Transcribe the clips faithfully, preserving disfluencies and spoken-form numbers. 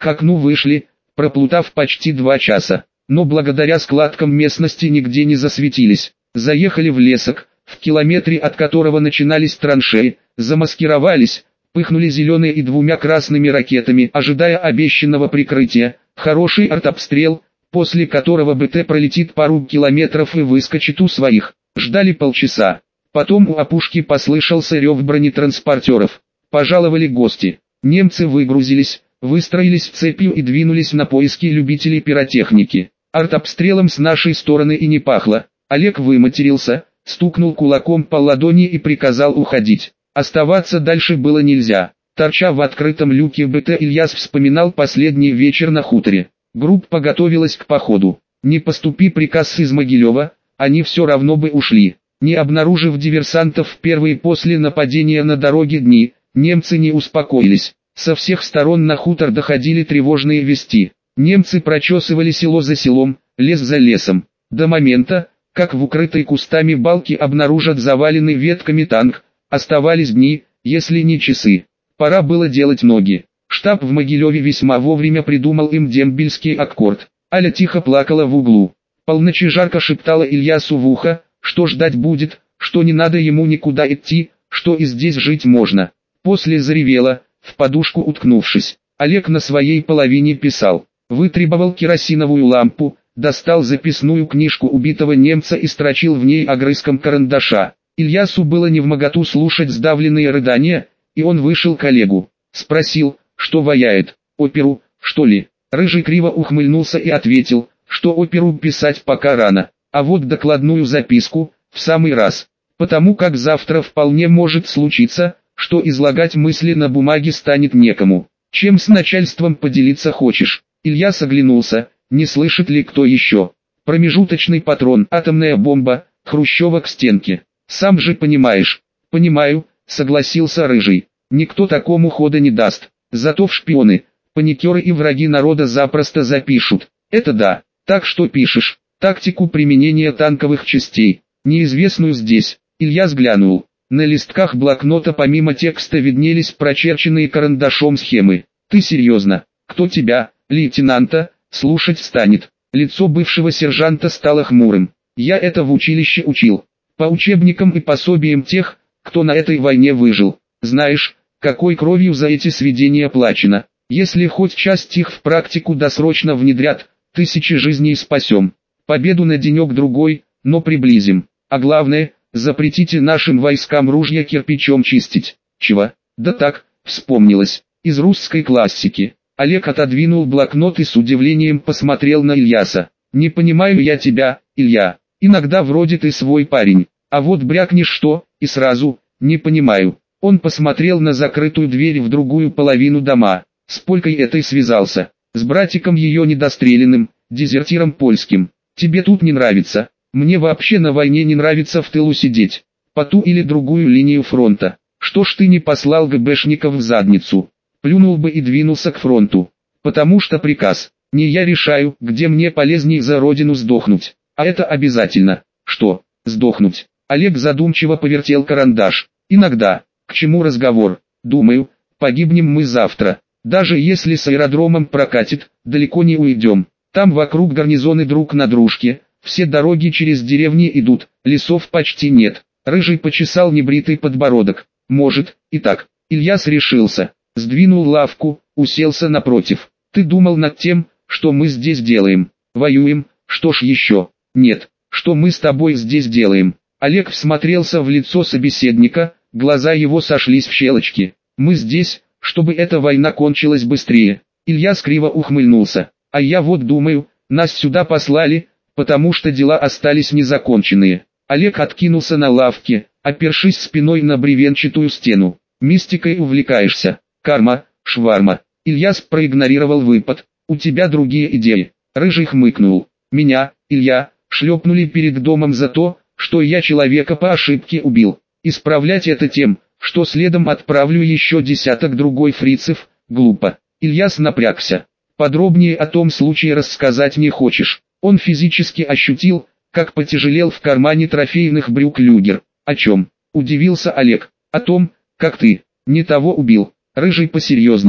К окну вышли, проплутав почти два часа, но благодаря складкам местности нигде не засветились. Заехали в лесок, в километре от которого начинались траншеи, замаскировались, пыхнули зеленые и двумя красными ракетами, ожидая обещанного прикрытия. Хороший артобстрел, после которого БТ пролетит пару километров и выскочит у своих. Ждали полчаса. Потом у опушки послышался рев бронетранспортеров. Пожаловали гости. Немцы выгрузились, выстроились цепью и двинулись на поиски любителей пиротехники. Артобстрелом с нашей стороны и не пахло. Олег выматерился, стукнул кулаком по ладони и приказал уходить. Оставаться дальше было нельзя. Торча в открытом люке БТ, Ильяс вспоминал последний вечер на хуторе. Группа готовилась к походу. Не поступи приказ из Могилева, они все равно бы ушли. Не обнаружив диверсантов в первые после нападения на дороге дни, немцы не успокоились. Со всех сторон на хутор доходили тревожные вести. Немцы прочесывали село за селом, лес за лесом. До момента, как в укрытой кустами балке обнаружат заваленный ветками танк, оставались дни, если не часы. Пора было делать ноги. Штаб в Могилеве весьма вовремя придумал им дембельский аккорд. Аля тихо плакала в углу. Полночи жарко шептала Ильясу в ухо, что ждать будет, что не надо ему никуда идти, что и здесь жить можно. После заревела, в подушку уткнувшись. Олег на своей половине писал. Вытребовал керосиновую лампу, достал записную книжку убитого немца и строчил в ней огрызком карандаша. Ильясу было невмоготу слушать сдавленные рыдания, и он вышел к Олегу. Спросил, что ваяет, оперу, что ли? Рыжий криво ухмыльнулся и ответил, что оперу писать пока рано, а вот докладную записку, в самый раз. Потому как завтра вполне может случиться, что излагать мысли на бумаге станет некому. Чем с начальством поделиться хочешь? Ильяс оглянулся, не слышит ли кто еще. Промежуточный патрон, атомная бомба, хрущева к стенке. Сам же понимаешь. Понимаю, согласился Рыжий. Никто такому хода не даст. Зато в шпионы, паникеры и враги народа запросто запишут. Это да. Так что пишешь? Тактику применения танковых частей, неизвестную здесь. Ильяс глянул. На листках блокнота помимо текста виднелись прочерченные карандашом схемы. Ты серьезно? Кто тебя, лейтенанта, слушать станет? Лицо бывшего сержанта стало хмурым. Я это в училище учил. По учебникам и пособиям тех, кто на этой войне выжил. Знаешь, какой кровью за эти сведения плачено. Если хоть часть их в практику досрочно внедрят, тысячи жизней спасем. Победу на денек-другой, но приблизим. А главное, запретите нашим войскам ружья кирпичом чистить. Чего? Да так, вспомнилось. Из русской классики. Олег отодвинул блокнот и с удивлением посмотрел на Ильяса. Не понимаю я тебя, Илья. Иногда вроде ты свой парень, а вот брякнешь что, и сразу, не понимаю. Он посмотрел на закрытую дверь в другую половину дома. С Полькой этой связался. С братиком ее недостреленным, дезертиром польским. Тебе тут не нравится. Мне вообще на войне не нравится в тылу сидеть. По ту или другую линию фронта. Что ж ты не послал ГБшников в задницу? Плюнул бы и двинулся к фронту. Потому что приказ. Не я решаю, где мне полезней за родину сдохнуть. А это обязательно. Что, сдохнуть? Олег задумчиво повертел карандаш. Иногда. К чему разговор? Думаю, погибнем мы завтра. Даже если с аэродромом прокатит, далеко не уйдем. Там вокруг гарнизоны друг на дружке, все дороги через деревни идут, лесов почти нет. Рыжий почесал небритый подбородок. Может, и так. Ильяс решился. Сдвинул лавку, уселся напротив. Ты думал над тем, что мы здесь делаем? Воюем, что ж еще? Нет, что мы с тобой здесь делаем? Олег всмотрелся в лицо собеседника, глаза его сошлись в щелочки. Мы здесь, чтобы эта война кончилась быстрее. Илья криво ухмыльнулся. А я вот думаю, нас сюда послали, потому что дела остались незаконченные. Олег откинулся на лавке, опершись спиной на бревенчатую стену. Мистикой увлекаешься. Карма, шварма. Ильяс проигнорировал выпад. У тебя другие идеи. Рыжий хмыкнул. Меня, Илья, шлепнули перед домом за то, что я человека по ошибке убил. Исправлять это тем, что следом отправлю еще десяток другой фрицев, глупо. Ильяс напрягся. Подробнее о том случае рассказать не хочешь. Он физически ощутил, как потяжелел в кармане трофейных брюк люгер. О чем? Удивился Олег. О том, как ты, не того убил. Рыжий посерьезнел.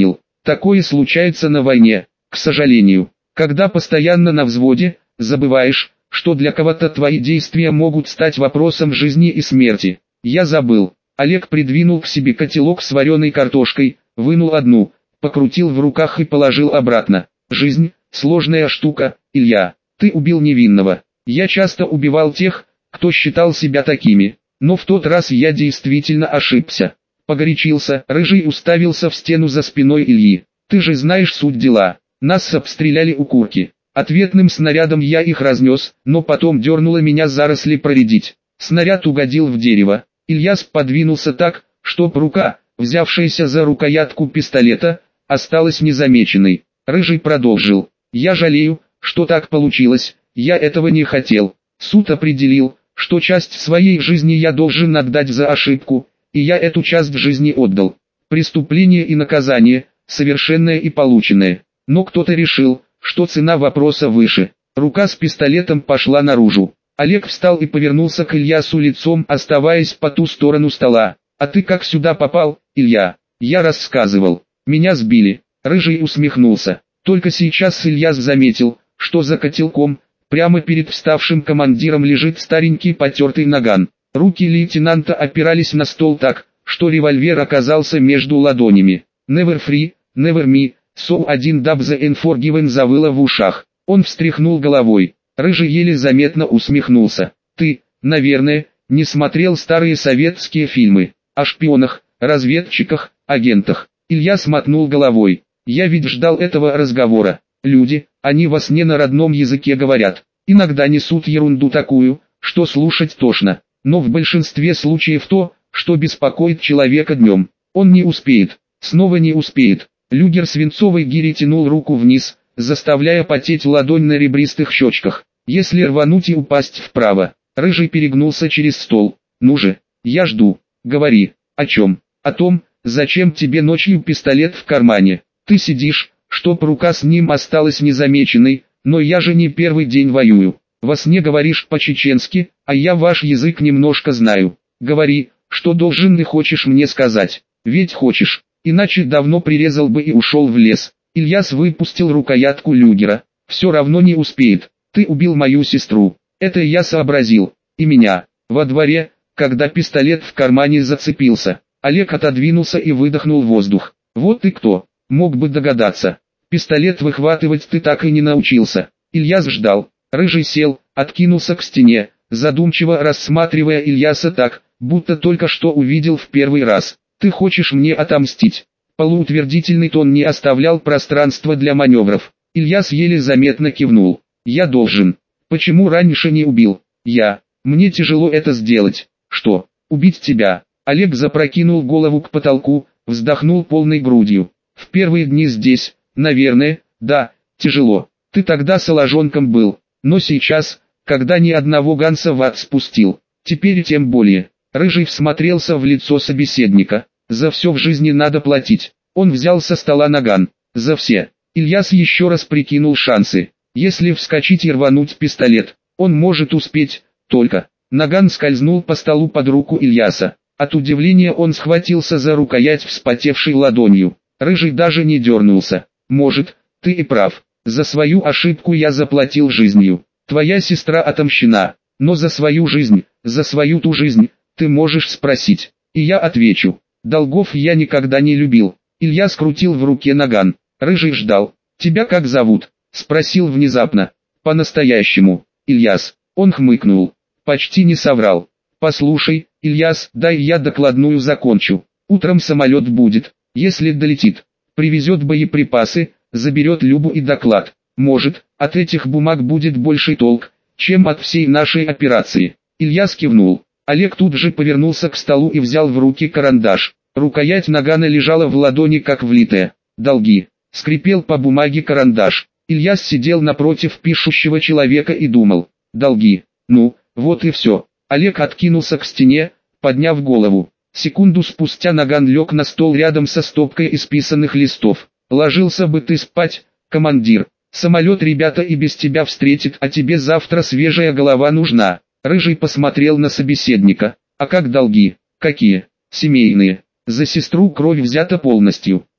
Такое случается на войне, к сожалению. Когда постоянно на взводе, забываешь, что для кого-то твои действия могут стать вопросом жизни и смерти. Я забыл. Олег придвинул к себе котелок с вареной картошкой, вынул одну, покрутил в руках и положил обратно. Жизнь – сложная штука, Илья. Ты убил невинного. Я часто убивал тех, кто считал себя такими. Но в тот раз я действительно ошибся. Погорячился, Рыжий уставился в стену за спиной Ильи. Ты же знаешь суть дела. Нас обстреляли укурки. Ответным снарядом я их разнес, но потом дернуло меня заросли проредить. Снаряд угодил в дерево. Ильяс подвинулся так, чтоб рука, взявшаяся за рукоятку пистолета, осталась незамеченной. Рыжий продолжил. Я жалею, что так получилось, я этого не хотел. Суд определил, что часть своей жизни я должен отдать за ошибку, и я эту часть жизни отдал. Преступление и наказание, совершенное и полученное. Но кто-то решил, что цена вопроса выше. Рука с пистолетом пошла наружу. Олег встал и повернулся к Ильясу лицом, оставаясь по ту сторону стола. «А ты как сюда попал, Илья?» «Я рассказывал. Меня сбили». Рыжий усмехнулся. Только сейчас Ильяс заметил, что за котелком, прямо перед вставшим командиром лежит старенький потертый наган. Руки лейтенанта опирались на стол так, что револьвер оказался между ладонями. «Never free, never me». So один dub the unforgiven завыло в ушах. Он встряхнул головой. Рыжий еле заметно усмехнулся. Ты, наверное, не смотрел старые советские фильмы о шпионах, разведчиках, агентах. Илья смотнул головой. Я ведь ждал этого разговора. Люди, они во сне на родном языке говорят. Иногда несут ерунду такую, что слушать тошно. Но в большинстве случаев то, что беспокоит человека днем, он не успеет, снова не успеет. Люгер свинцовой гири тянул руку вниз, заставляя потеть ладонь на ребристых щечках. Если рвануть и упасть вправо. Рыжий перегнулся через стол. Ну же, я жду. Говори. О чем? О том, зачем тебе ночью пистолет в кармане. Ты сидишь, чтоб рука с ним осталась незамеченной, но я же не первый день воюю. Во сне говоришь по-чеченски, а я ваш язык немножко знаю. Говори, что должен и хочешь мне сказать. Ведь хочешь. Иначе давно прирезал бы и ушел в лес. Ильяс выпустил рукоятку люгера. Все равно не успеет. Ты убил мою сестру. Это я сообразил. И меня. Во дворе, когда пистолет в кармане зацепился. Олег отодвинулся и выдохнул воздух. Вот ты кто. Мог бы догадаться. Пистолет выхватывать ты так и не научился. Ильяс ждал. Рыжий сел, откинулся к стене, задумчиво рассматривая Ильяса так, будто только что увидел в первый раз. Ты хочешь мне отомстить? Полуутвердительный тон не оставлял пространства для маневров. Ильяс еле заметно кивнул. Я должен. Почему раньше не убил? Я. Мне тяжело это сделать. Что? Убить тебя? Олег запрокинул голову к потолку, вздохнул полной грудью. В первые дни здесь, наверное, да, тяжело. Ты тогда соложонком был. Но сейчас, когда ни одного ганса в ад спустил, теперь тем более. Рыжий всмотрелся в лицо собеседника. За все в жизни надо платить. Он взял со стола наган. За все. Ильяс еще раз прикинул шансы. Если вскочить и рвануть пистолет, он может успеть, только. Наган скользнул по столу под руку Ильяса. От удивления он схватился за рукоять вспотевшей ладонью. Рыжий даже не дернулся. Может, ты и прав. За свою ошибку я заплатил жизнью. Твоя сестра отомщена. Но за свою жизнь, за свою ту жизнь, ты можешь спросить. И я отвечу. Долгов я никогда не любил. Илья скрутил в руке наган. Рыжий ждал. Тебя как зовут? Спросил внезапно. По-настоящему. Ильяс. Он хмыкнул. Почти не соврал. Послушай, Ильяс, дай я докладную закончу. Утром самолет будет. Если долетит, привезет боеприпасы, заберет Любу и доклад. Может, от этих бумаг будет больший толк, чем от всей нашей операции. Ильяс кивнул. Олег тут же повернулся к столу и взял в руки карандаш. Рукоять нагана лежала в ладони как влитая. Долги. Скрипел по бумаге карандаш. Ильяс сидел напротив пишущего человека и думал. Долги. Ну, вот и все. Олег откинулся к стене, подняв голову. Секунду спустя наган лег на стол рядом со стопкой исписанных листов. Ложился бы ты спать, командир. Самолет ребята и без тебя встретит, а тебе завтра свежая голова нужна. Рыжий посмотрел на собеседника. А как долги? Какие? Семейные. За сестру кровь взята полностью.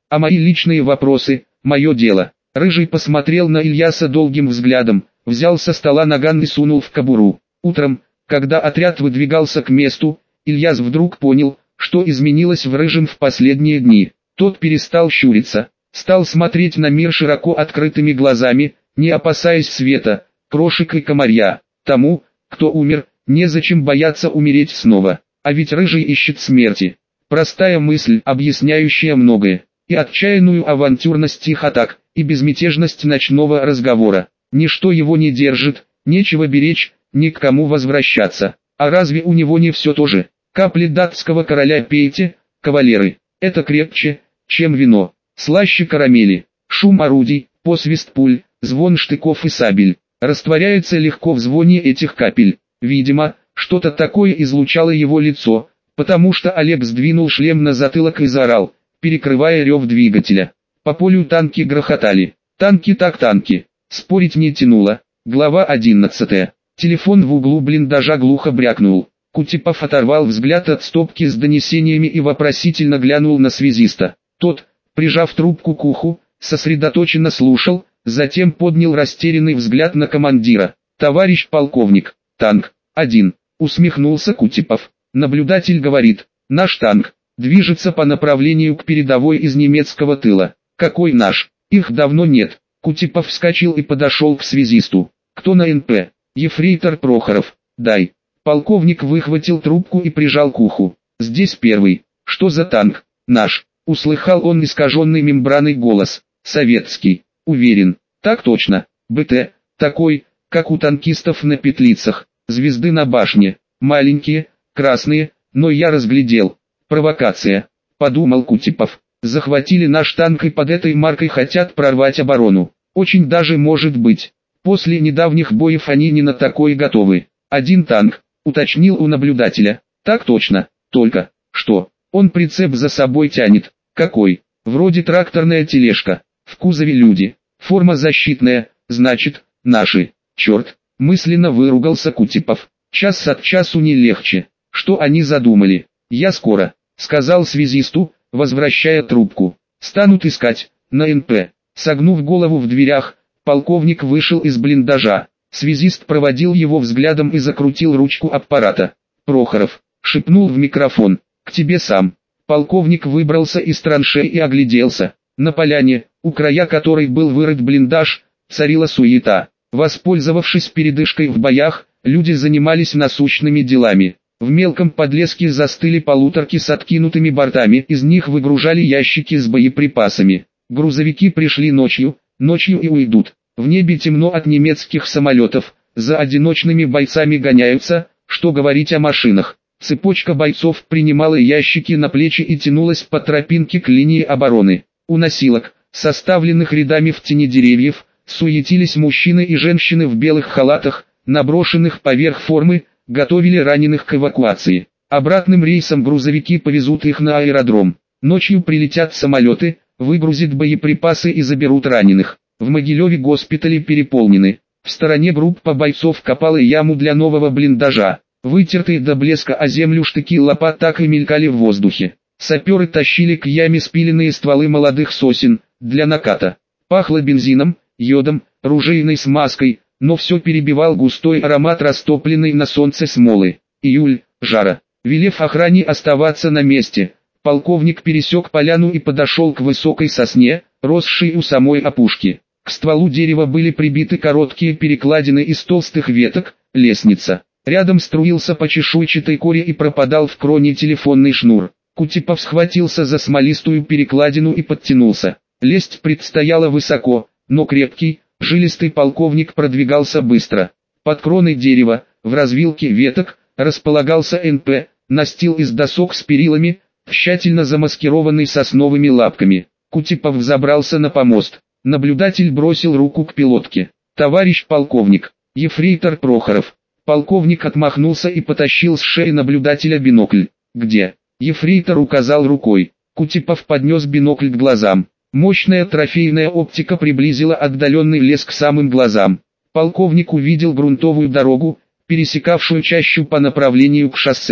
А мои личные вопросы – мое дело. Рыжий посмотрел на Ильяса долгим взглядом, взял со стола наган и сунул в кобуру. Утром, когда отряд выдвигался к месту, Ильяс вдруг понял, что изменилось в Рыжем в последние дни. Тот перестал щуриться, стал смотреть на мир широко открытыми глазами, не опасаясь света, крошек и комарья. Тому, кто умер, незачем бояться умереть снова, а ведь Рыжий ищет смерти. Простая мысль, объясняющая многое, и отчаянную авантюрность их атак, и безмятежность ночного разговора. Ничто его не держит, нечего беречь, ни к кому возвращаться. А разве у него не все то же? Капли датского короля пейте, кавалеры, это крепче, чем вино, слаще карамели. Шум орудий, посвист пуль, звон штыков и сабель, растворяется легко в звоне этих капель. Видимо, что-то такое излучало его лицо, потому что Олег сдвинул шлем на затылок и заорал, перекрывая рев двигателя. По полю танки грохотали. Танки так танки. Спорить не тянуло. Глава одиннадцатая. Телефон в углу блиндажа глухо брякнул. Кутепов оторвал взгляд от стопки с донесениями и вопросительно глянул на связиста. Тот, прижав трубку к уху, сосредоточенно слушал, затем поднял растерянный взгляд на командира. «Товарищ полковник, танк, один», усмехнулся Кутепов. Наблюдатель говорит, наш танк движется по направлению к передовой из немецкого тыла. Какой наш? Их давно нет. Кутепов вскочил и подошел к связисту. Кто на эн пэ? Ефрейтор Прохоров. Дай. Полковник выхватил трубку и прижал к уху. Здесь первый. Что за танк? Наш. Услыхал он искаженный мембраной голос. Советский. Уверен. Так точно. бэ тэ. Такой, как у танкистов на петлицах. Звезды на башне. Маленькие, красные, но я разглядел. Провокация. Подумал Кутепов. Захватили наш танк и под этой маркой хотят прорвать оборону. Очень даже может быть. После недавних боев они не на такое готовы. Один танк, уточнил у наблюдателя. Так точно, только, что, он прицеп за собой тянет. Какой? Вроде тракторная тележка. В кузове люди. Форма защитная, значит, наши. Черт, мысленно выругался Кутепов. Час от часу не легче. Что они задумали? Я скоро, сказал связисту, возвращая трубку. Станут искать, на эн пэ. Согнув голову в дверях, полковник вышел из блиндажа. Связист проводил его взглядом и закрутил ручку аппарата. «Прохоров», — шепнул в микрофон, — «к тебе сам». Полковник выбрался из траншей и огляделся. На поляне, у края которой был вырыт блиндаж, царила суета. Воспользовавшись передышкой в боях, люди занимались насущными делами. В мелком подлеске застыли полуторки с откинутыми бортами, из них выгружали ящики с боеприпасами. Грузовики пришли ночью, ночью и уйдут. В небе темно от немецких самолетов, за одиночными бойцами гоняются, что говорить о машинах. Цепочка бойцов принимала ящики на плечи и тянулась по тропинке к линии обороны. У носилок, составленных рядами в тени деревьев, суетились мужчины и женщины в белых халатах, наброшенных поверх формы, готовили раненых к эвакуации. Обратным рейсом грузовики повезут их на аэродром. Ночью прилетят самолеты, выгрузят боеприпасы и заберут раненых. В Могилеве госпитали переполнены. В стороне группа бойцов копала яму для нового блиндажа. Вытертые до блеска о землю штыки лопат так и мелькали в воздухе. Саперы тащили к яме спиленные стволы молодых сосен, для наката. Пахло бензином, йодом, ружейной смазкой, но все перебивал густой аромат растопленной на солнце смолы. Июль, жара. Велев охране оставаться на месте, полковник пересек поляну и подошел к высокой сосне, росшей у самой опушки. К стволу дерева были прибиты короткие перекладины из толстых веток, лестница. Рядом струился по чешуйчатой коре и пропадал в кроне телефонный шнур. Кутепов схватился за смолистую перекладину и подтянулся. Лезть предстояло высоко, но крепкий, жилистый полковник продвигался быстро. Под кроной дерева, в развилке веток, располагался эн пэ, настил из досок с перилами, тщательно замаскированный сосновыми лапками. Кутепов взобрался на помост. Наблюдатель бросил руку к пилотке. «Товарищ полковник, ефрейтор Прохоров». Полковник отмахнулся и потащил с шеи наблюдателя бинокль. «Где?» Ефрейтор указал рукой. Кутепов поднес бинокль к глазам. Мощная трофейная оптика приблизила отдаленный лес к самым глазам. Полковник увидел грунтовую дорогу, пересекавшую чащу по направлению к шоссе.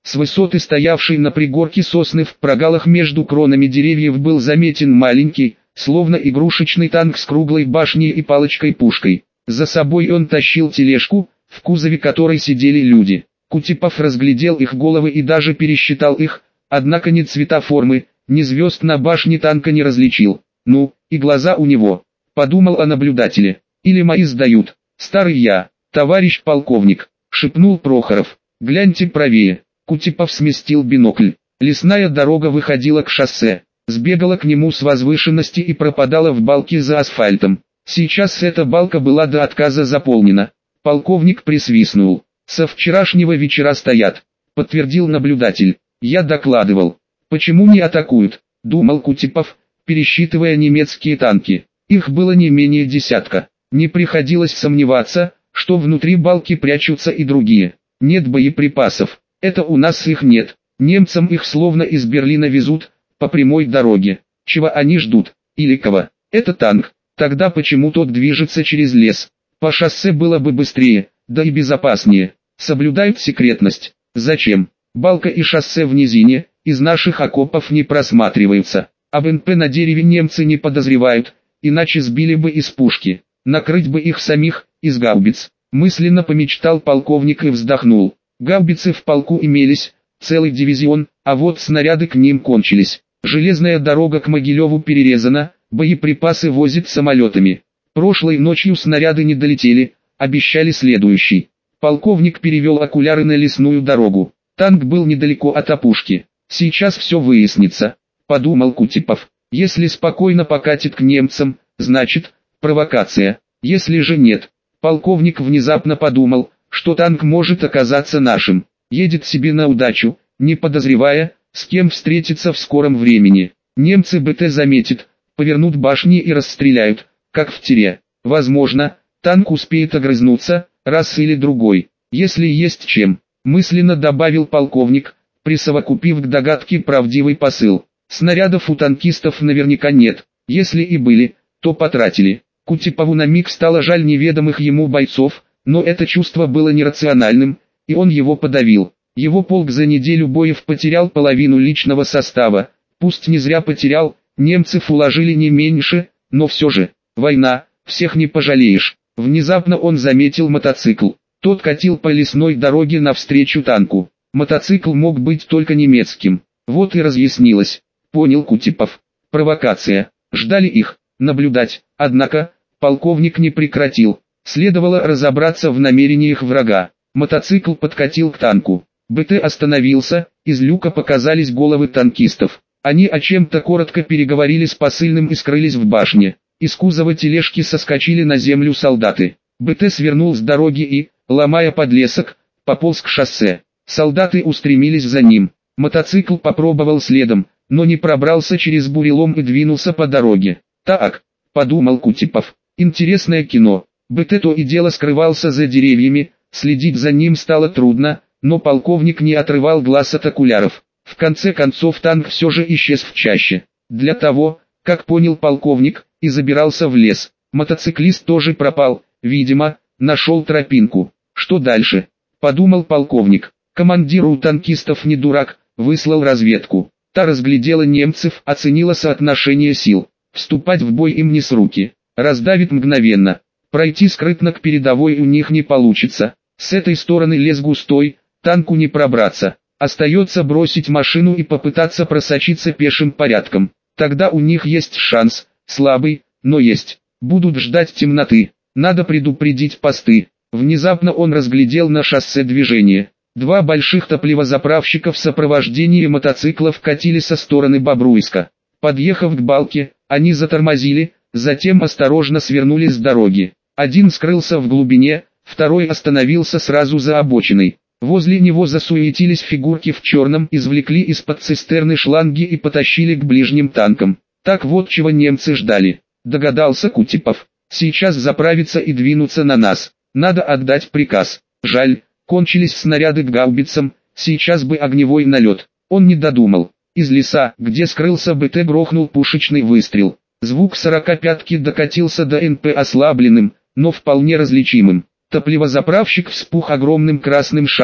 С высоты стоявшей на пригорке сосны в прогалах между кронами деревьев был заметен маленький, словно игрушечный танк с круглой башней и палочкой-пушкой. За собой он тащил тележку, в кузове которой сидели люди. Кутепов разглядел их головы и даже пересчитал их, однако ни цвета формы, ни звезд на башне танка не различил. Ну, и глаза у него, подумал о наблюдателе. Или мои сдают. Старый я, товарищ полковник, шепнул Прохоров. Гляньте правее. Кутепов сместил бинокль. Лесная дорога выходила к шоссе, сбегала к нему с возвышенности и пропадала в балке за асфальтом. Сейчас эта балка была до отказа заполнена. Полковник присвистнул. Со вчерашнего вечера стоят, подтвердил наблюдатель. Я докладывал. Почему не атакуют? Думал Кутепов, пересчитывая немецкие танки. Их было не менее десятка. Не приходилось сомневаться, что внутри балки прячутся и другие. Нет боеприпасов. Это у нас их нет. Немцам их словно из Берлина везут, по прямой дороге. Чего они ждут? Или кого? Это танк. Тогда почему тот движется через лес? По шоссе было бы быстрее, да и безопаснее. Соблюдают секретность. Зачем? Балка и шоссе в низине, из наших окопов не просматриваются. Об эн пэ на дереве немцы не подозревают, иначе сбили бы из пушки. Накрыть бы их самих, из гаубиц. Мысленно помечтал полковник и вздохнул. Гаубицы в полку имелись, целый дивизион, а вот снаряды к ним кончились. Железная дорога к Могилеву перерезана, боеприпасы возят самолетами. Прошлой ночью снаряды не долетели, обещали следующий. Полковник перевел окуляры на лесную дорогу. Танк был недалеко от опушки. Сейчас все выяснится, подумал Кутепов. Если спокойно покатит к немцам, значит, провокация. Если же нет, полковник внезапно подумал, что танк может оказаться нашим. Едет себе на удачу, не подозревая, с кем встретиться в скором времени. Немцы бэ тэ заметят, повернут башни и расстреляют, как в тире. Возможно, танк успеет огрызнуться, раз или другой, если есть чем, мысленно добавил полковник, присовокупив к догадке правдивый посыл. Снарядов у танкистов наверняка нет, если и были, то потратили. Кутепову на миг стало жаль неведомых ему бойцов, но это чувство было нерациональным, и он его подавил. Его полк за неделю боев потерял половину личного состава, пусть не зря потерял, немцев уложили не меньше, но все же, война, всех не пожалеешь. Внезапно он заметил мотоцикл, тот катил по лесной дороге навстречу танку. Мотоцикл мог быть только немецким, вот и разъяснилось, понял Кутепов. Провокация, ждали их, наблюдать, однако, полковник не прекратил. Следовало разобраться в намерениях врага. Мотоцикл подкатил к танку. бэ тэ остановился, из люка показались головы танкистов. Они о чем-то коротко переговорили с посыльным и скрылись в башне. Из кузова тележки соскочили на землю солдаты. бэ тэ свернул с дороги и, ломая подлесок, пополз к шоссе. Солдаты устремились за ним. Мотоцикл попробовал следом, но не пробрался через бурелом и двинулся по дороге. «Так», — подумал Кутепов, — «интересное кино». бэ тэ то и дело скрывался за деревьями, следить за ним стало трудно, но полковник не отрывал глаз от окуляров. В конце концов танк все же исчез в чаще. Для того, как понял полковник, и забирался в лес. Мотоциклист тоже пропал, видимо, нашел тропинку. Что дальше? Подумал полковник. Командир у танкистов не дурак, выслал разведку. Та разглядела немцев, оценила соотношение сил. Вступать в бой им не с руки. Раздавит мгновенно. Пройти скрытно к передовой у них не получится. С этой стороны лес густой, танку не пробраться. Остается бросить машину и попытаться просочиться пешим порядком. Тогда у них есть шанс, слабый, но есть. Будут ждать темноты. Надо предупредить посты. Внезапно он разглядел на шоссе движение. Два больших топливозаправщика в сопровождении мотоциклов катили со стороны Бобруйска. Подъехав к балке, они затормозили, затем осторожно свернули с дороги. Один скрылся в глубине, второй остановился сразу за обочиной. Возле него засуетились фигурки в черном, извлекли из-под цистерны шланги и потащили к ближним танкам. Так вот чего немцы ждали. Догадался Кутепов. Сейчас заправиться и двинуться на нас. Надо отдать приказ. Жаль, кончились снаряды к гаубицам, сейчас бы огневой налет. Он не додумал. Из леса, где скрылся бэ тэ, грохнул пушечный выстрел. Звук сорокопятки докатился до эн пэ ослабленным, но вполне различимым. Топливозаправщик вспух огромным красным шаром.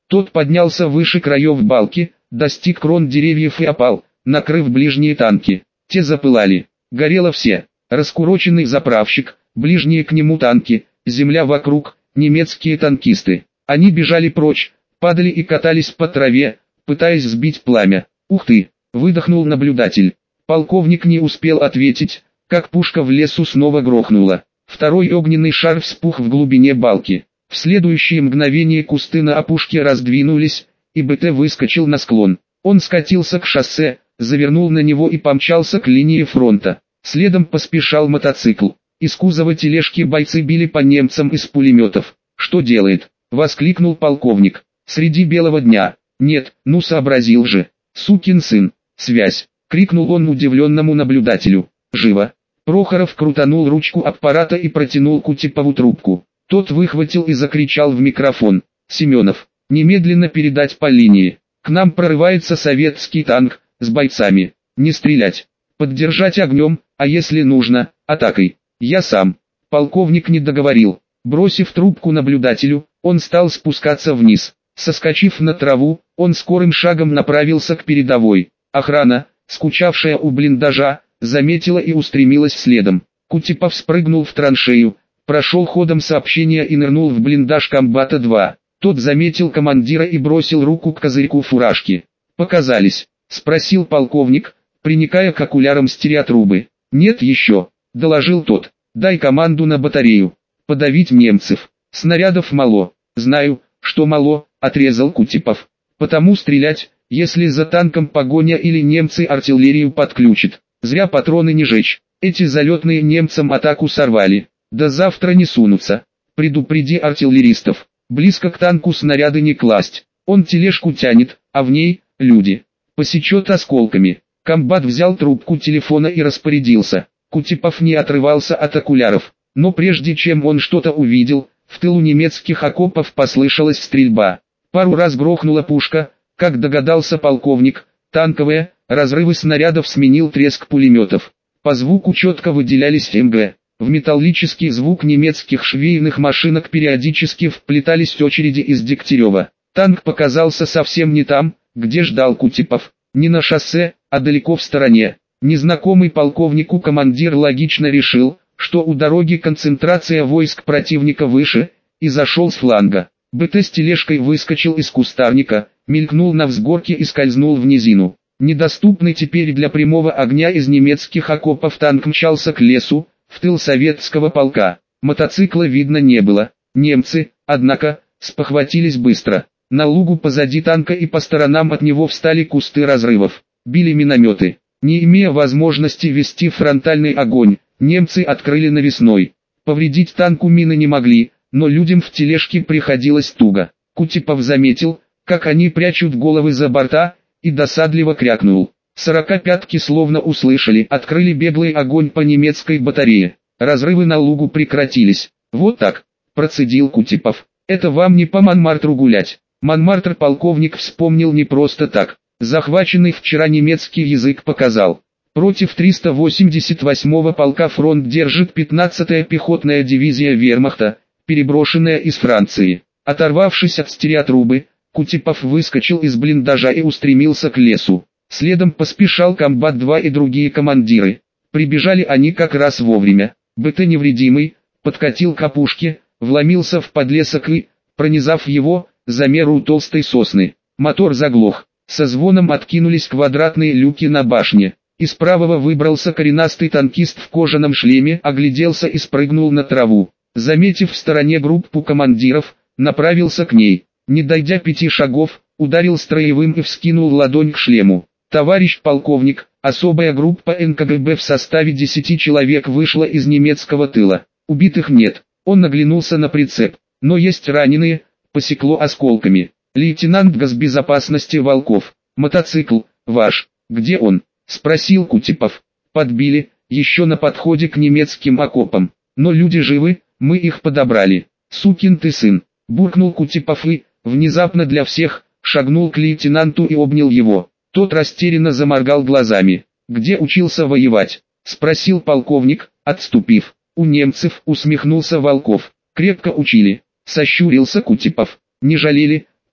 Тот поднялся выше краев балки, достиг крон деревьев и опал, накрыв ближние танки. Те запылали. Горело все. Раскуроченный заправщик, ближние к нему танки, земля вокруг, немецкие танкисты. Они бежали прочь, падали и катались по траве, пытаясь сбить пламя. «Ух ты!» — выдохнул наблюдатель. Полковник не успел ответить, как пушка в лесу снова грохнула. Второй огненный шар вспух в глубине балки. В следующее мгновение кусты на опушке раздвинулись, и БТ выскочил на склон. Он скатился к шоссе, завернул на него и помчался к линии фронта. Следом поспешал мотоцикл. Из кузова тележки бойцы били по немцам из пулеметов. «Что делает?» — воскликнул полковник. «Среди белого дня. Нет, ну сообразил же. Сукин сын. Связь!» — крикнул он удивленному наблюдателю. «Живо!» Прохоров крутанул ручку аппарата и протянул Кутепову трубку. Тот выхватил и закричал в микрофон. «Семенов, немедленно передать по линии. К нам прорывается советский танк, с бойцами. Не стрелять. Поддержать огнем, а если нужно, атакой. Я сам». Полковник не договорил. Бросив трубку наблюдателю, он стал спускаться вниз. Соскочив на траву, он скорым шагом направился к передовой. Охрана, скучавшая у блиндажа, заметила и устремилась следом. Кутепов спрыгнул в траншею, прошел ходом сообщения и нырнул в блиндаж комбата два. Тот заметил командира и бросил руку к козырьку фуражки. «Показались?» — спросил полковник, приникая к окулярам стереотрубы. «Нет еще», — доложил тот. «Дай команду на батарею. Подавить немцев. Снарядов мало». «Знаю, что мало», — отрезал Кутепов. «Потому стрелять, если за танком погоня или немцы артиллерию подключат. Зря патроны не жечь. Эти залетные немцам атаку сорвали. До завтра не сунутся. Предупреди артиллеристов. Близко к танку снаряды не класть. Он тележку тянет, а в ней — люди. Посечет осколками». Комбат взял трубку телефона и распорядился. Кутепов не отрывался от окуляров. Но прежде чем он что-то увидел, в тылу немецких окопов послышалась стрельба. Пару раз грохнула пушка, как догадался полковник, танковая, разрывы снарядов сменил треск пулеметов. По звуку четко выделялись МГ. В металлический звук немецких швейных машинок периодически вплетались очереди из Дегтярева. Танк показался совсем не там, где ждал Кутепов. Не на шоссе, а далеко в стороне. Незнакомый полковнику командир логично решил, что у дороги концентрация войск противника выше, и зашел с фланга. БТ с тележкой выскочил из кустарника, мелькнул на взгорке и скользнул в низину. Недоступный теперь для прямого огня из немецких окопов танк мчался к лесу, в тыл советского полка. Мотоцикла видно не было. Немцы, однако, спохватились быстро. На лугу позади танка и по сторонам от него встали кусты разрывов. Били минометы. Не имея возможности вести фронтальный огонь, немцы открыли навесной. Повредить танку мины не могли, но людям в тележке приходилось туго. Кутепов заметил, как они прячут головы за борта, и досадливо крякнул. Сорокопятки словно услышали, открыли беглый огонь по немецкой батарее. Разрывы на лугу прекратились. «Вот так», — процедил Кутепов. «Это вам не по Монмартру гулять». Монмартр полковник вспомнил не просто так. Захваченный вчера немецкий язык показал. Против триста восемьдесят восьмого полка фронт держит пятнадцатая пехотная дивизия вермахта, переброшенная из Франции. Оторвавшись от стереотрубы, Кутепов выскочил из блиндажа и устремился к лесу. Следом поспешал комбат два и другие командиры. Прибежали они как раз вовремя. БТ невредимый, подкатил к опушке, вломился в подлесок и, пронизав его, за меру толстой сосны. Мотор заглох. Со звоном откинулись квадратные люки на башне. Из правого выбрался коренастый танкист в кожаном шлеме, огляделся и спрыгнул на траву. Заметив в стороне группу командиров, направился к ней. Не дойдя пяти шагов, ударил строевым и вскинул ладонь к шлему. «Товарищ полковник, особая группа эн ка гэ бэ в составе десяти человек вышла из немецкого тыла. Убитых нет». Он оглянулся на прицеп. «Но есть раненые», посекло осколками. «Лейтенант госбезопасности Волков. Мотоцикл, ваш. Где он?» — спросил Кутепов. «Подбили, еще на подходе к немецким окопам. Но люди живы, мы их подобрали». «Сукин ты сын», — буркнул Кутепов и, внезапно для всех, шагнул к лейтенанту и обнял его. Тот растерянно заморгал глазами. «Где учился воевать?» — спросил полковник, отступив. «У немцев», — усмехнулся Волков. «Крепко учили», — сощурился Кутепов. «Не жалели?»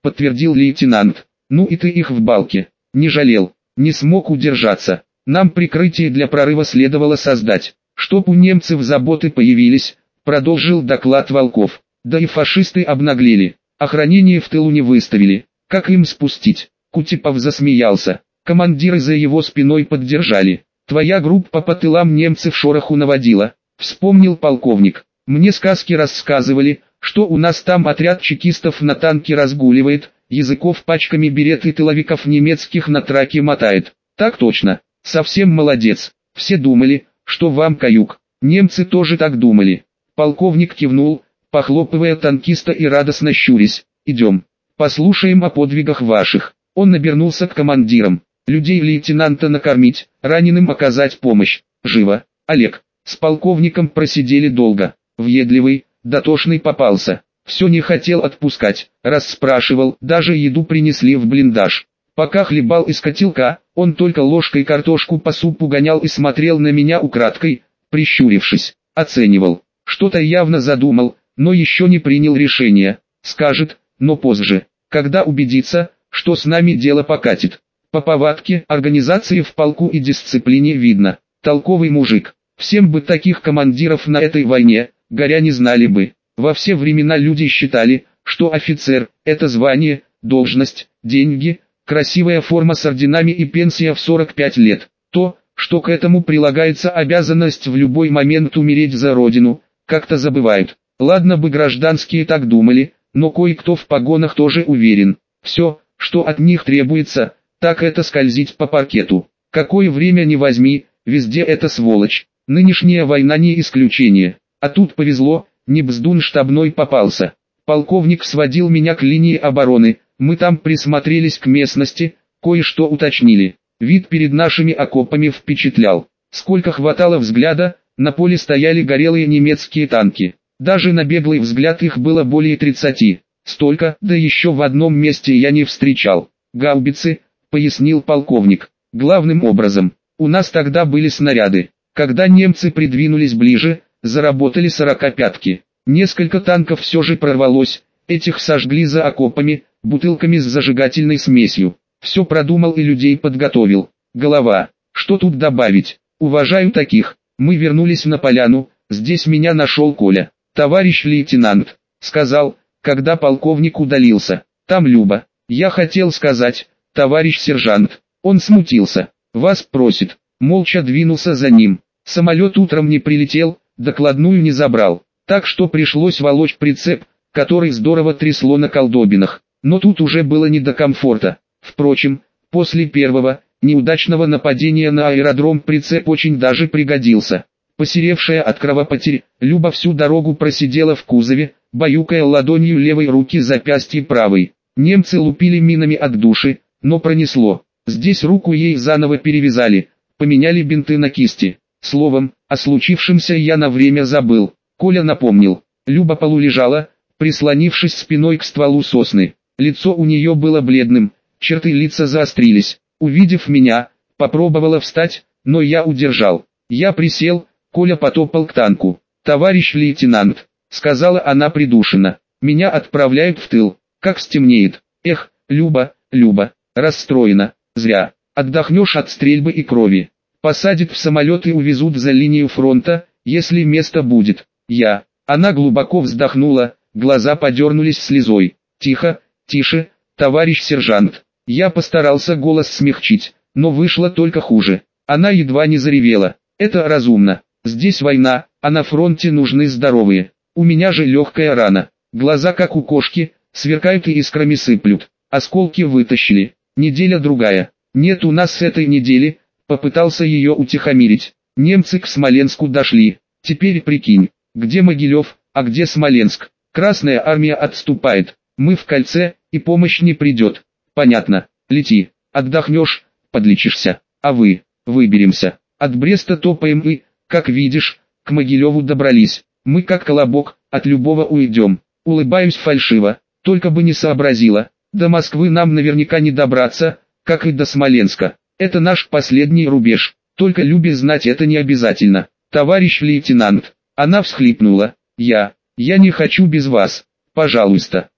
подтвердил лейтенант. Ну и ты их в балке не жалел, не смог удержаться. Нам прикрытие для прорыва следовало создать, чтоб у немцев заботы появились, продолжил доклад Волков. Да и фашисты обнаглели, охранение в тылу не выставили, как им спустить? Кутепов засмеялся, командиры за его спиной поддержали. Твоя группа по тылам немцев шороху наводила, вспомнил полковник. Мне сказки рассказывали, что у нас там отряд чекистов на танке разгуливает, языков пачками берет и тыловиков немецких на траке мотает. Так точно, совсем молодец. Все думали, что вам каюк. Немцы тоже так думали. Полковник кивнул, похлопывая танкиста и радостно щурясь. Идем, послушаем о подвигах ваших. Он обернулся к командирам. Людей лейтенанта накормить, раненым оказать помощь. Живо. Олег. С полковником просидели долго. Въедливый, дотошный попался. Все не хотел отпускать, расспрашивал, даже еду принесли в блиндаж. Пока хлебал из котелка, он только ложкой картошку по супу гонял и смотрел на меня украдкой, прищурившись, оценивал. Что-то явно задумал, но еще не принял решение. Скажет, но позже, когда убедится, что с нами дело покатит. По повадке, организации в полку и дисциплине видно. Толковый мужик. Всем бы таких командиров на этой войне, горя не знали бы. Во все времена люди считали, что офицер – это звание, должность, деньги, красивая форма с орденами и пенсия в сорок пять лет. То, что к этому прилагается обязанность в любой момент умереть за родину, как-то забывают. Ладно бы гражданские так думали, но кое-кто в погонах тоже уверен. Все, что от них требуется, так это скользить по паркету. Какое время ни возьми, везде это сволочь. Нынешняя война не исключение. А тут повезло, не бздун штабной попался. Полковник сводил меня к линии обороны, мы там присмотрелись к местности, кое-что уточнили. Вид перед нашими окопами впечатлял. Сколько хватало взгляда, на поле стояли горелые немецкие танки. Даже на беглый взгляд их было более тридцати. Столько, да еще в одном месте я не встречал. Гаубицы, пояснил полковник. Главным образом, у нас тогда были снаряды. Когда немцы придвинулись ближе, заработали сорокопятки. Несколько танков все же прорвалось, этих сожгли за окопами, бутылками с зажигательной смесью. Все продумал и людей подготовил. Голова, что тут добавить? Уважаю таких. Мы вернулись на поляну, здесь меня нашел Коля. Товарищ лейтенант, сказал, когда полковник удалился. Там Люба. Я хотел сказать, товарищ сержант. Он смутился. Вас просит. Молча двинулся за ним. Самолет утром не прилетел, докладную не забрал. Так что пришлось волочь прицеп, который здорово трясло на колдобинах. Но тут уже было не до комфорта. Впрочем, после первого, неудачного нападения на аэродром прицеп очень даже пригодился. Посеревшая от кровопотерь, Люба всю дорогу просидела в кузове, баюкая ладонью левой руки запястье правой. Немцы лупили минами от души, но пронесло. Здесь руку ей заново перевязали, поменяли бинты на кисти. Словом, о случившемся я на время забыл. Коля напомнил. Люба полулежала, прислонившись спиной к стволу сосны. Лицо у нее было бледным, черты лица заострились. Увидев меня, попробовала встать, но я удержал. Я присел, Коля потопал к танку. «Товарищ лейтенант», — сказала она придушенно, — «меня отправляют в тыл, как стемнеет». Эх, Люба, Люба, расстроена, зря. Отдохнешь от стрельбы и крови. Посадят в самолет и увезут за линию фронта, если место будет. Я. Она глубоко вздохнула, глаза подернулись слезой. Тихо, тише, товарищ сержант. Я постарался голос смягчить, но вышло только хуже. Она едва не заревела. Это разумно. Здесь война, а на фронте нужны здоровые. У меня же легкая рана. Глаза как у кошки, сверкают и искрами сыплют. Осколки вытащили. Неделя-другая. Нет у нас с этой недели. Попытался ее утихомирить. Немцы к Смоленску дошли. Теперь прикинь, где Могилев, а где Смоленск. Красная армия отступает. Мы в кольце, и помощь не придет. Понятно. Лети, отдохнешь, подлечишься. А вы, выберемся. От Бреста топаем и, как видишь, к Могилеву добрались. Мы как колобок, от любого уйдем. Улыбаюсь фальшиво, только бы не сообразила. До Москвы нам наверняка не добраться, как и до Смоленска. Это наш последний рубеж. Только Любе знать это не обязательно. Товарищ лейтенант. Она всхлипнула. Я, я не хочу без вас. Пожалуйста. И,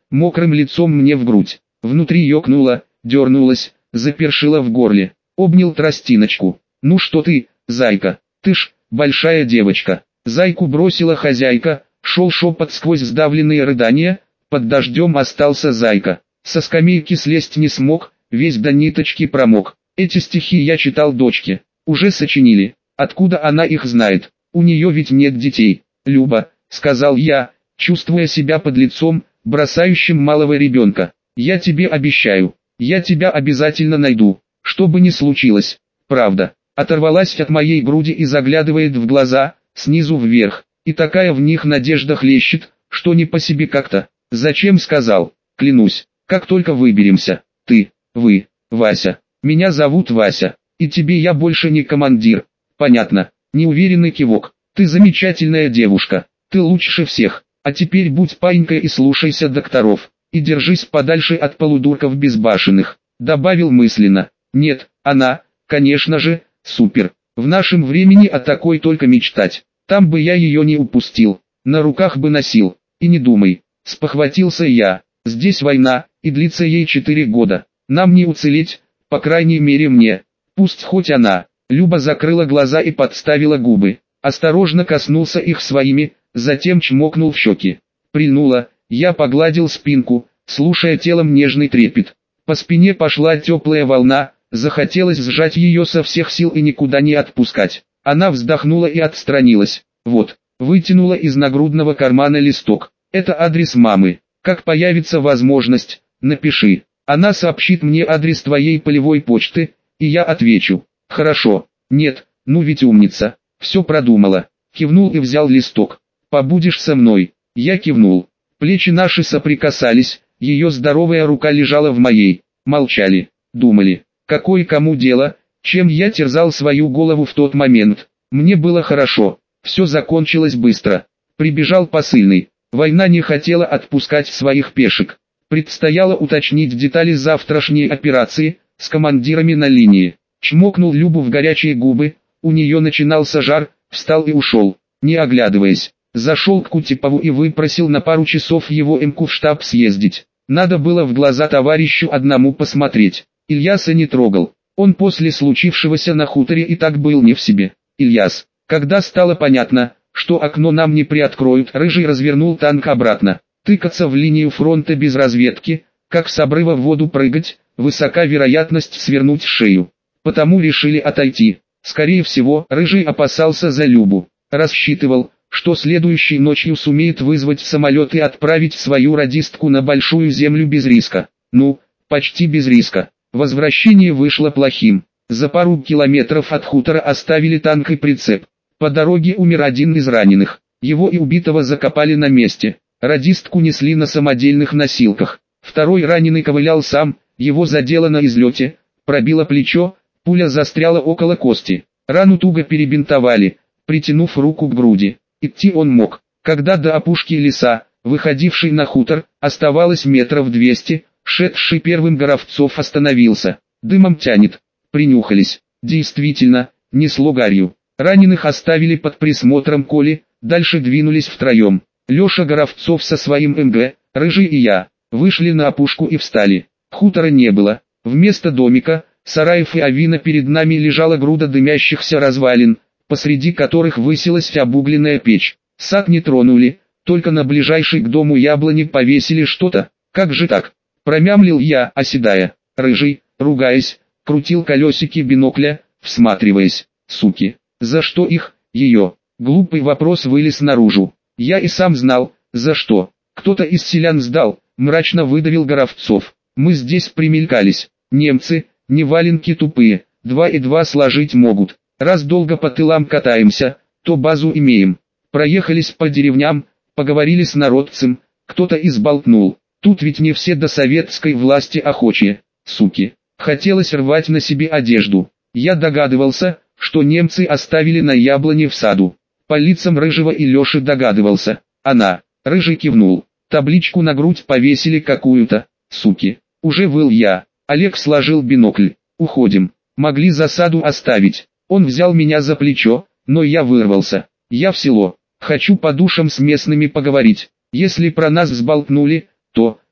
мокрым лицом мне в грудь. Внутри ёкнуло, дернулось, запершило в горле. Обнял тростиночку. «Ну что ты, зайка, ты ж, большая девочка». Зайку бросила хозяйка, шел шепот сквозь сдавленные рыдания, под дождем остался зайка. Со скамейки слезть не смог, весь до ниточки промок. Эти стихи я читал дочке. Уже сочинили. Откуда она их знает? У нее ведь нет детей. «Люба», — сказал я, чувствуя себя подлецом, бросающим малого ребенка. «Я тебе обещаю, я тебя обязательно найду, что бы ни случилось, правда». Оторвалась от моей груди и заглядывает в глаза, снизу вверх, и такая в них надежда хлещет, что не по себе как-то. «Зачем?» — сказал. «Клянусь, как только выберемся, ты, вы, Вася, меня зовут Вася, и тебе я больше не командир». «Понятно», — неуверенный кивок. «Ты замечательная девушка, ты лучше всех, а теперь будь паинькой и слушайся докторов, и держись подальше от полудурков безбашенных», — добавил мысленно. «Нет, она, конечно же, супер. В нашем времени о такой только мечтать. Там бы я ее не упустил, на руках бы носил. И не думай», — спохватился я. «Здесь война, и длится ей четыре года. Нам не уцелеть, по крайней мере мне. Пусть хоть она». Люба закрыла глаза и подставила губы. Осторожно коснулся их своими, затем чмокнул в щеки. Прильнула, я погладил спинку, слушая телом нежный трепет. По спине пошла теплая волна, захотелось сжать ее со всех сил и никуда не отпускать. Она вздохнула и отстранилась. «Вот», вытянула из нагрудного кармана листок. «Это адрес мамы. Как появится возможность, напиши. Она сообщит мне адрес твоей полевой почты, и я отвечу». «Хорошо». «Нет, ну ведь умница. Все продумала». Кивнул и взял листок. «Побудешь со мной?» Я кивнул. Плечи наши соприкасались, ее здоровая рука лежала в моей. Молчали, думали. Какое кому дело, чем я терзал свою голову в тот момент. Мне было хорошо. Все закончилось быстро. Прибежал посыльный. Война не хотела отпускать своих пешек. Предстояло уточнить детали завтрашней операции, с командирами на линии. Чмокнул Любу в горячие губы, у нее начинался жар, встал и ушел, не оглядываясь. Зашел к Кутепову и выпросил на пару часов его эмку в штаб съездить. Надо было в глаза товарищу одному посмотреть. Ильяса не трогал. Он после случившегося на хуторе и так был не в себе. Ильяс, когда стало понятно, что окно нам не приоткроют, Рыжий развернул танк обратно. Тыкаться в линию фронта без разведки, как с обрыва в воду прыгать, высока вероятность свернуть шею. Потому решили отойти. Скорее всего, Рыжий опасался за Любу. Рассчитывал, что следующей ночью сумеет вызвать самолет и отправить свою радистку на большую землю без риска. Ну, почти без риска. Возвращение вышло плохим. За пару километров от хутора оставили танк и прицеп. По дороге умер один из раненых. Его и убитого закопали на месте. Радистку несли на самодельных носилках. Второй раненый ковылял сам, его задело на излете, пробило плечо, пуля застряла около кости. Рану туго перебинтовали, притянув руку к груди. Идти он мог. Когда до опушки леса, выходивший на хутор, оставалось метров двести, шедший первым Горовцов остановился. Дымом тянет. Принюхались. Действительно, несло гарью. Раненых оставили под присмотром Коли, дальше двинулись втроем. Леша Горовцов со своим эм гэ, Рыжий и я. Вышли на опушку и встали. Хутора не было. Вместо домика, сараев и авина перед нами лежала груда дымящихся развалин, посреди которых высилась обугленная печь. Сад не тронули, только на ближайшей к дому яблони повесили что-то. Как же так? Промямлил я, оседая. Рыжий, ругаясь, крутил колесики бинокля, всматриваясь. Суки, за что их, ее? Глупый вопрос вылез наружу. Я и сам знал, за что. Кто-то из селян сдал, мрачно выдавил Горовцов. Мы здесь примелькались. Немцы, не валенки тупые, два и два сложить могут. Раз долго по тылам катаемся, то базу имеем. Проехались по деревням, поговорили с народцем, кто-то изболтнул. Тут ведь не все до советской власти охочие, суки. Хотелось рвать на себе одежду. Я догадывался, что немцы оставили на яблоне в саду. По лицам Рыжего и Леши догадывался. Она. Рыжий кивнул. Табличку на грудь повесили какую-то. Суки. Уже выл я. Олег сложил бинокль. Уходим. Могли засаду оставить. Он взял меня за плечо, но я вырвался. Я в село. Хочу по душам с местными поговорить. Если про нас сболтнули, то,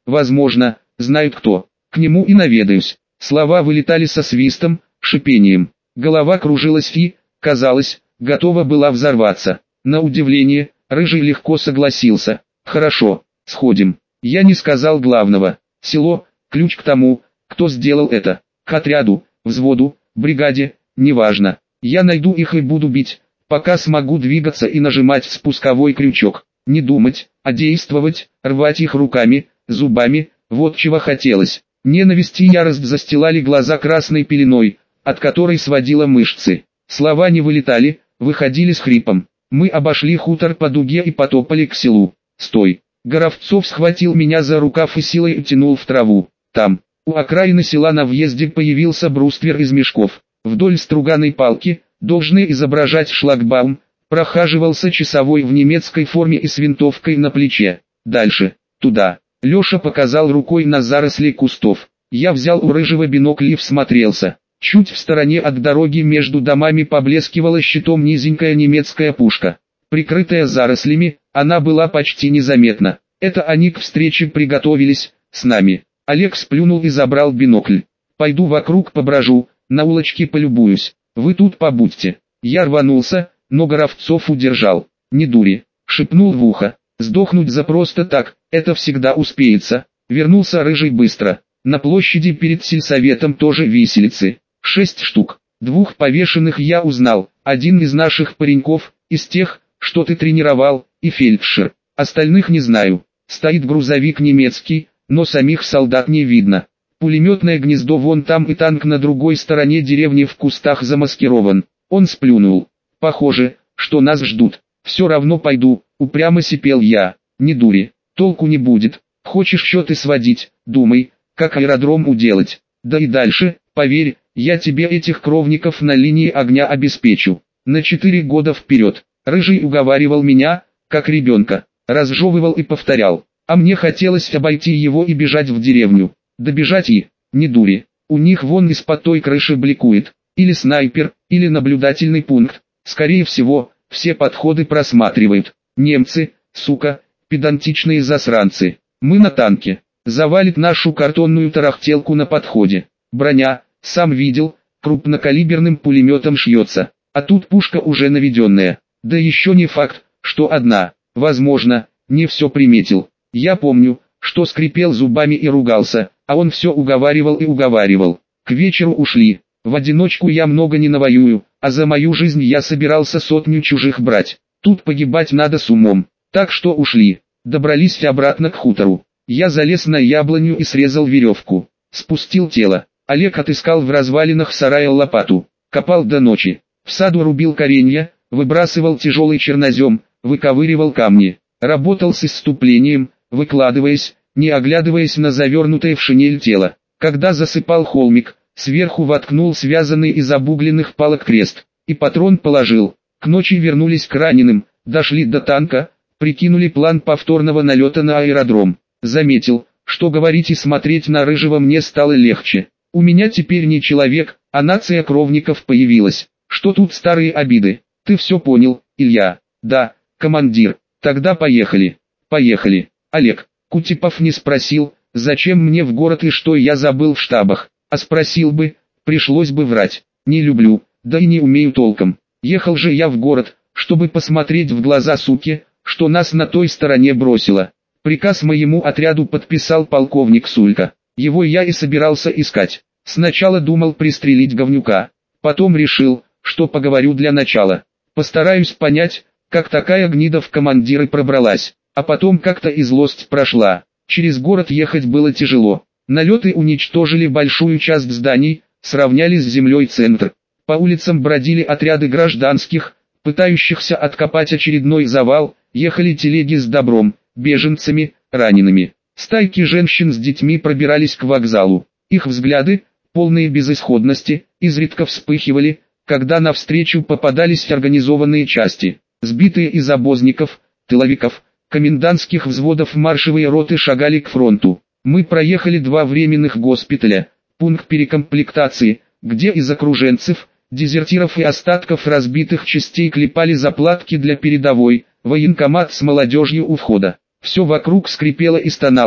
возможно, знают кто. К нему и наведаюсь. Слова вылетали со свистом, шипением. Голова кружилась и, казалось, готова была взорваться. На удивление, Рыжий легко согласился. Хорошо, сходим. Я не сказал главного. Село, ключ к тому, кто сделал это. К отряду, взводу, бригаде, неважно. Я найду их и буду бить, пока смогу двигаться и нажимать спусковой крючок. Не думать, а действовать, рвать их руками, зубами, вот чего хотелось. Ненависть и ярость застилали глаза красной пеленой, от которой сводило мышцы. Слова не вылетали, выходили с хрипом. Мы обошли хутор по дуге и потопали к селу. «Стой!» Горовцов схватил меня за рукав и силой утянул в траву. Там, у окраины села на въезде появился бруствер из мешков. Вдоль струганой палки, должны изображать шлагбаум, прохаживался часовой в немецкой форме и с винтовкой на плече. Дальше, туда. Леша показал рукой на заросли кустов. Я взял у Рыжего бинокль и всмотрелся. Чуть в стороне от дороги между домами поблескивала щитом низенькая немецкая пушка. Прикрытая зарослями, она была почти незаметна. Это они к встрече приготовились, с нами. Олег сплюнул и забрал бинокль. «Пойду вокруг поброжу, на улочке полюбуюсь. Вы тут побудьте». Я рванулся, но Горовцов удержал. «Не дури», — шепнул в ухо. «Сдохнуть за просто так, это всегда успеется». Вернулся Рыжий быстро. На площади перед сельсоветом тоже виселицы. Шесть штук. Двух повешенных я узнал. Один из наших пареньков, из тех, что ты тренировал, и фельдшер. Остальных не знаю. Стоит грузовик немецкий, но самих солдат не видно. Пулеметное гнездо вон там и танк на другой стороне деревни в кустах замаскирован. Он сплюнул. Похоже, что нас ждут. Все равно пойду, упрямо сипел я. Не дури, толку не будет. Хочешь счеты сводить, думай, как аэродром уделать. Да и дальше, поверь, я тебе этих кровников на линии огня обеспечу. На четыре года вперед. Рыжий уговаривал меня, как ребенка. Разжевывал и повторял. А мне хотелось обойти его и бежать в деревню. Добежать и, не дури, у них вон из-под той крыши бликует. Или снайпер, или наблюдательный пункт. Скорее всего, все подходы просматривают. Немцы, сука, педантичные засранцы. Мы на танке. Завалит нашу картонную тарахтелку на подходе. Броня, сам видел, крупнокалиберным пулеметом шьется. А тут пушка уже наведенная. Да еще не факт, что одна. Возможно, не все приметил. Я помню, что скрипел зубами и ругался, а он все уговаривал и уговаривал. К вечеру ушли. В одиночку я много не навоюю, а за мою жизнь я собирался сотню чужих брать. Тут погибать надо с умом. Так что ушли. Добрались обратно к хутору. Я залез на яблоню и срезал веревку. Спустил тело. Олег отыскал в развалинах сарая лопату. Копал до ночи. В саду рубил коренья, выбрасывал тяжелый чернозем, выковыривал камни. Работал с исступлением, выкладываясь, не оглядываясь на завернутое в шинель тело. Когда засыпал холмик, сверху воткнул связанный из обугленных палок крест. И патрон положил. К ночи вернулись к раненым, дошли до танка, прикинули план повторного налета на аэродром. Заметил, что говорить и смотреть на Рыжего мне стало легче. У меня теперь не человек, а нация кровников появилась. Что тут старые обиды? Ты все понял, Илья? Да, командир. Тогда поехали. Поехали. Олег, Кутепов не спросил, зачем мне в город и что я забыл в штабах. А спросил бы, пришлось бы врать. Не люблю, да и не умею толком. Ехал же я в город, чтобы посмотреть в глаза суке, что нас на той стороне бросило. Приказ моему отряду подписал полковник Сулька. Его я и собирался искать. Сначала думал пристрелить говнюка. Потом решил, что поговорю для начала. Постараюсь понять, как такая гнида в командиры пробралась. А потом как-то и злость прошла. Через город ехать было тяжело. Налеты уничтожили большую часть зданий, сравняли с землей центр. По улицам бродили отряды гражданских, пытающихся откопать очередной завал, ехали телеги с добром, беженцами, ранеными. Стайки женщин с детьми пробирались к вокзалу. Их взгляды, полные безысходности, изредка вспыхивали, когда навстречу попадались организованные части. Сбитые из обозников, тыловиков, комендантских взводов маршевые роты шагали к фронту. Мы проехали два временных госпиталя, пункт перекомплектации, где из окруженцев, дезертиров и остатков разбитых частей клепали заплатки для передовой, военкомат с молодежью у входа. Все вокруг скрипело и стонало,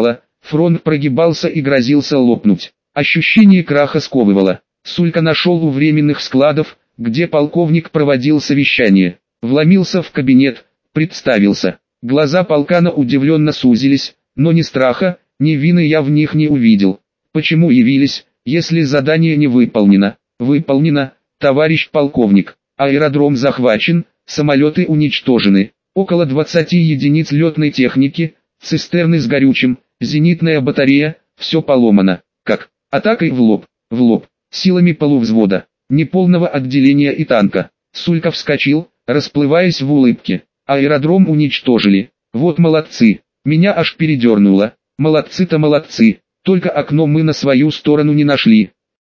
Фронт прогибался и грозился лопнуть. Ощущение краха сковывало. Сулька нашел у временных складов, где полковник проводил совещание. Вломился в кабинет, представился. Глаза полкана удивленно сузились, но ни страха, ни вины я в них не увидел. Почему явились, если задание не выполнено? Выполнено, товарищ полковник. Аэродром захвачен, самолеты уничтожены. Около двадцати единиц летной техники, цистерны с горючим, зенитная батарея, все поломано. Как? Атакой в лоб, в лоб, силами полувзвода, неполного отделения и танка. Сулька вскочил, расплываясь в улыбке. Аэродром уничтожили. Вот молодцы. Меня аж передернуло. Молодцы-то молодцы. Только окно мы на свою сторону не нашли.